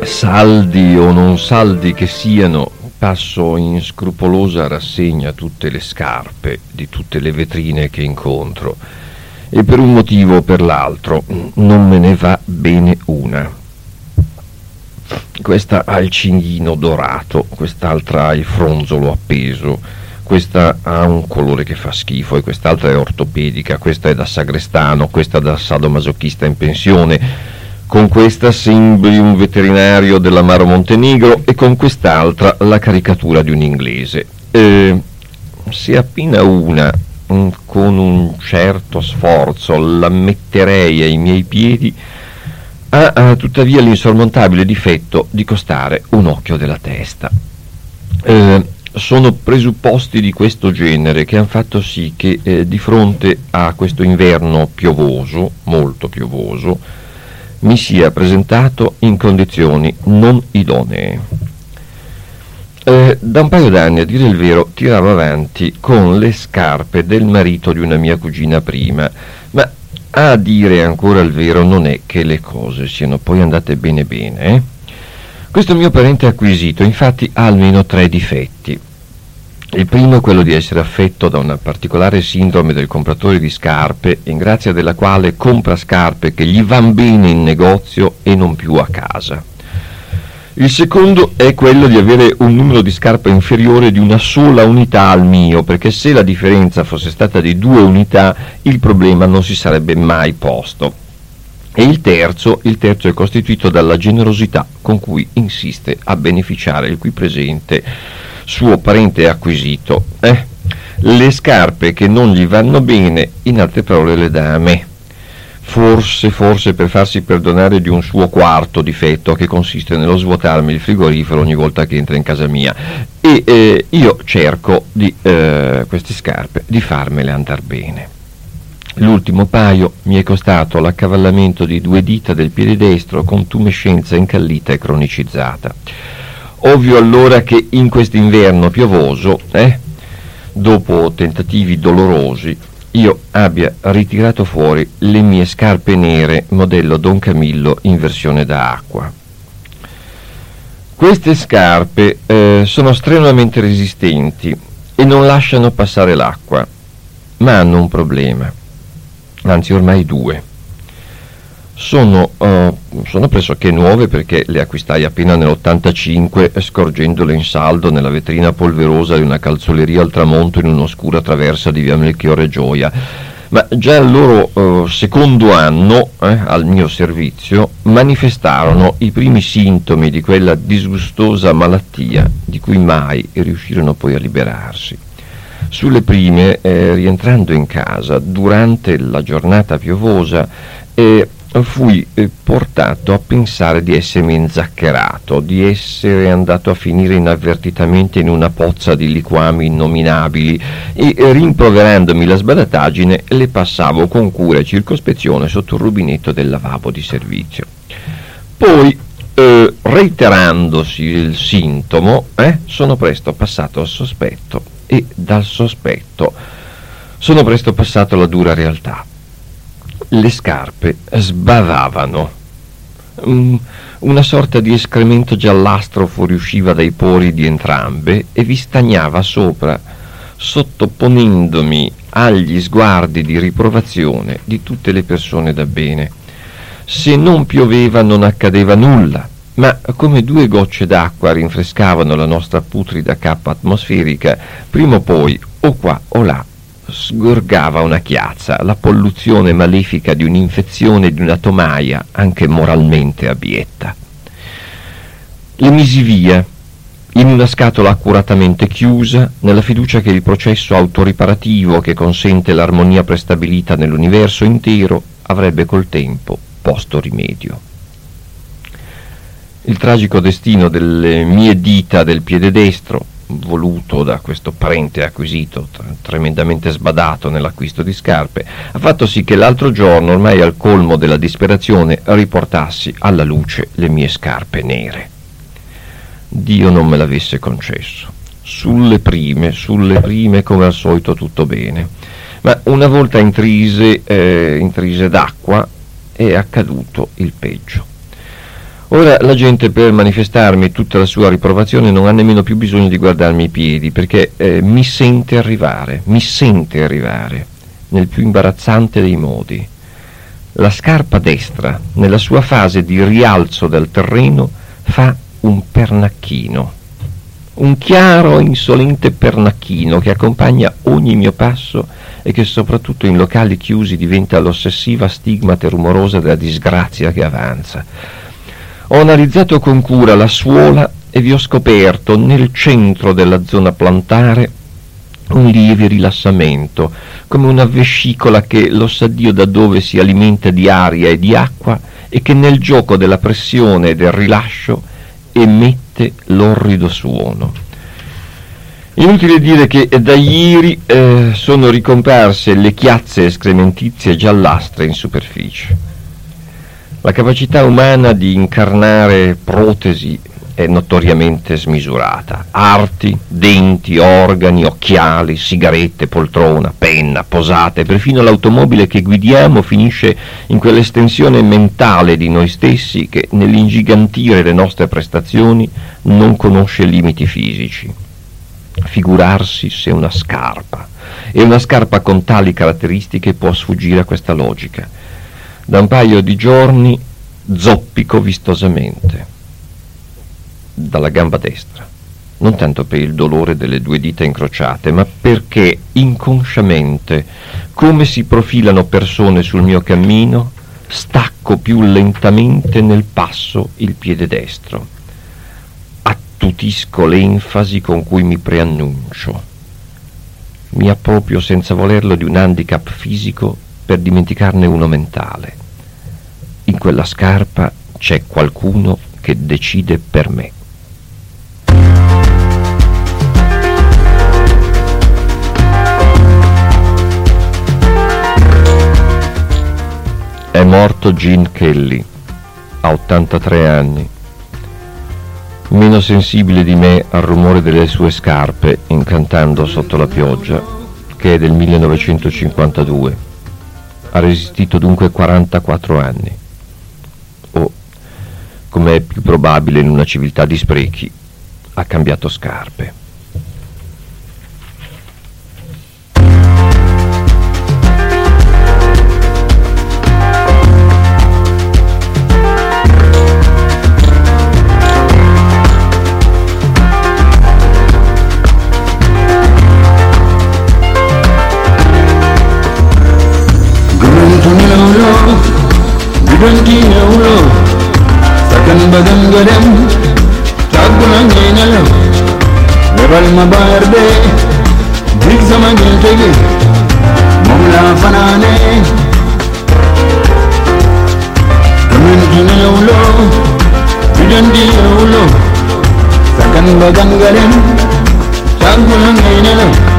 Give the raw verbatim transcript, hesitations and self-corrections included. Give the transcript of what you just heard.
Saldi o non saldi che siano, passo in scrupolosa rassegna tutte le scarpe di tutte le vetrine che incontro e per un motivo o per l'altro non me ne va bene una. Questa ha il cinghino dorato, quest'altra ha il fronzolo appeso, questa ha un colore che fa schifo e quest'altra è ortopedica, questa è da sagrestano, questa da sadomasochista in pensione. Con questa sembri un veterinario dell'amaro Montenegro e con quest'altra la caricatura di un inglese. Eh, se appena una, mm, con un certo sforzo, la metterei ai miei piedi, ha, ha tuttavia l'insormontabile difetto di costare un occhio della testa. Eh, sono presupposti di questo genere che hanno fatto sì che eh, di fronte a questo inverno piovoso, molto piovoso, mi sia presentato in condizioni non idonee. Eh, da un paio d'anni, a dire il vero, tiravo avanti con le scarpe del marito di una mia cugina prima, ma a dire ancora il vero non è che le cose siano poi andate bene bene. Eh? Questo mio parente acquisito infatti ha almeno tre difetti. Il primo è quello di essere affetto da una particolare sindrome del compratore di scarpe, in grazia della quale compra scarpe che gli van bene in negozio e non più a casa. Il secondo è quello di avere un numero di scarpe inferiore di una sola unità al mio, perché se la differenza fosse stata di due unità, il problema non si sarebbe mai posto. E il terzo, il terzo è costituito dalla generosità con cui insiste a beneficiare il qui presente suo parente acquisito. Eh? Le scarpe che non gli vanno bene, in altre parole, le dà a me. Forse, forse per farsi perdonare di un suo quarto difetto che consiste nello svuotarmi il frigorifero ogni volta che entra in casa mia. E eh, io cerco di eh, queste scarpe di farmele andar bene. L'ultimo paio mi è costato l'accavallamento di due dita del piede destro con tumescenza incallita e cronicizzata. Ovvio allora che in quest'inverno piovoso, eh, dopo tentativi dolorosi, io abbia ritirato fuori le mie scarpe nere modello Don Camillo in versione da acqua. Queste scarpe eh, sono strenuamente resistenti e non lasciano passare l'acqua, ma hanno un problema, anzi ormai due. Sono, uh, sono pressoché nuove perché le acquistai appena nell'ottantacinque scorgendole in saldo nella vetrina polverosa di una calzoleria al tramonto in un'oscura traversa di via Melchiorre Gioia, ma già al loro uh, secondo anno eh, al mio servizio manifestarono i primi sintomi di quella disgustosa malattia di cui mai riuscirono poi a liberarsi. Sulle prime, eh, rientrando in casa durante la giornata piovosa, eh, fui eh, portato a pensare di essermi inzaccherato, di essere andato a finire inavvertitamente in una pozza di liquami innominabili e, eh, rimproverandomi la sbadataggine, le passavo con cura e circospezione sotto il rubinetto del lavabo di servizio. Poi, eh, reiterandosi il sintomo, eh, sono presto passato al sospetto e dal sospetto sono presto passato alla dura realtà. Le scarpe sbavavano. Um, una sorta di escremento giallastro fuoriusciva dai pori di entrambe e vi stagnava sopra, sottoponendomi agli sguardi di riprovazione di tutte le persone da bene. Se non pioveva non accadeva nulla, ma come due gocce d'acqua rinfrescavano la nostra putrida cappa atmosferica, prima o poi, o qua o là, sgorgava una chiazza, la polluzione malefica di un'infezione di una tomaia anche moralmente abietta. Le misi via in una scatola accuratamente chiusa, nella fiducia che il processo autoriparativo che consente l'armonia prestabilita nell'universo intero avrebbe col tempo posto rimedio. Il tragico destino delle mie dita del piede destro, voluto da questo parente acquisito tremendamente sbadato nell'acquisto di scarpe, ha fatto sì che l'altro giorno, ormai al colmo della disperazione, riportassi alla luce le mie scarpe nere. Dio non me l'avesse concesso. Sulle prime, sulle prime come al solito tutto bene, ma una volta intrise, eh, intrise d'acqua è accaduto il peggio. Ora la gente, per manifestarmi tutta la sua riprovazione, non ha nemmeno più bisogno di guardarmi i piedi, perché eh, mi sente arrivare, mi sente arrivare nel più imbarazzante dei modi. La scarpa destra, nella sua fase di rialzo dal terreno, fa un pernacchino, un chiaro e insolente pernacchino che accompagna ogni mio passo e che soprattutto in locali chiusi diventa l'ossessiva stigmate rumorosa della disgrazia che avanza. Ho analizzato con cura la suola e vi ho scoperto nel centro della zona plantare un lieve rilassamento, come una vescicola che lo sa Dio da dove si alimenta di aria e di acqua e che nel gioco della pressione e del rilascio emette l'orrido suono. Inutile dire che da ieri eh, sono ricomparse le chiazze escrementizie giallastre in superficie. La capacità umana di incarnare protesi è notoriamente smisurata. Arti, denti, organi, occhiali, sigarette, poltrona, penna, posate, perfino l'automobile che guidiamo finisce in quell'estensione mentale di noi stessi che nell'ingigantire le nostre prestazioni non conosce limiti fisici. Figurarsi se una scarpa, e una scarpa con tali caratteristiche può sfuggire a questa logica. Da un paio di giorni zoppico vistosamente dalla gamba destra, non tanto per il dolore delle due dita incrociate, ma perché inconsciamente, come si profilano persone sul mio cammino, stacco più lentamente nel passo il piede destro. Attutisco l'enfasi con cui mi preannuncio. Mi approprio senza volerlo di un handicap fisico per dimenticarne uno mentale. In quella scarpa c'è qualcuno che decide per me. È morto Gene Kelly, a ottantatré anni, meno sensibile di me al rumore delle sue scarpe incantando sotto la pioggia, che è del millenovecentocinquantadue. Ha resistito dunque quarantaquattro anni. O, come è più probabile in una civiltà di sprechi, ha cambiato scarpe. Badan gadam tagulan yenala lebal mabarde dig zaman yentege mawla fanane gamin gina ulo bidan di ulo sakan badan gadam tagulan yenala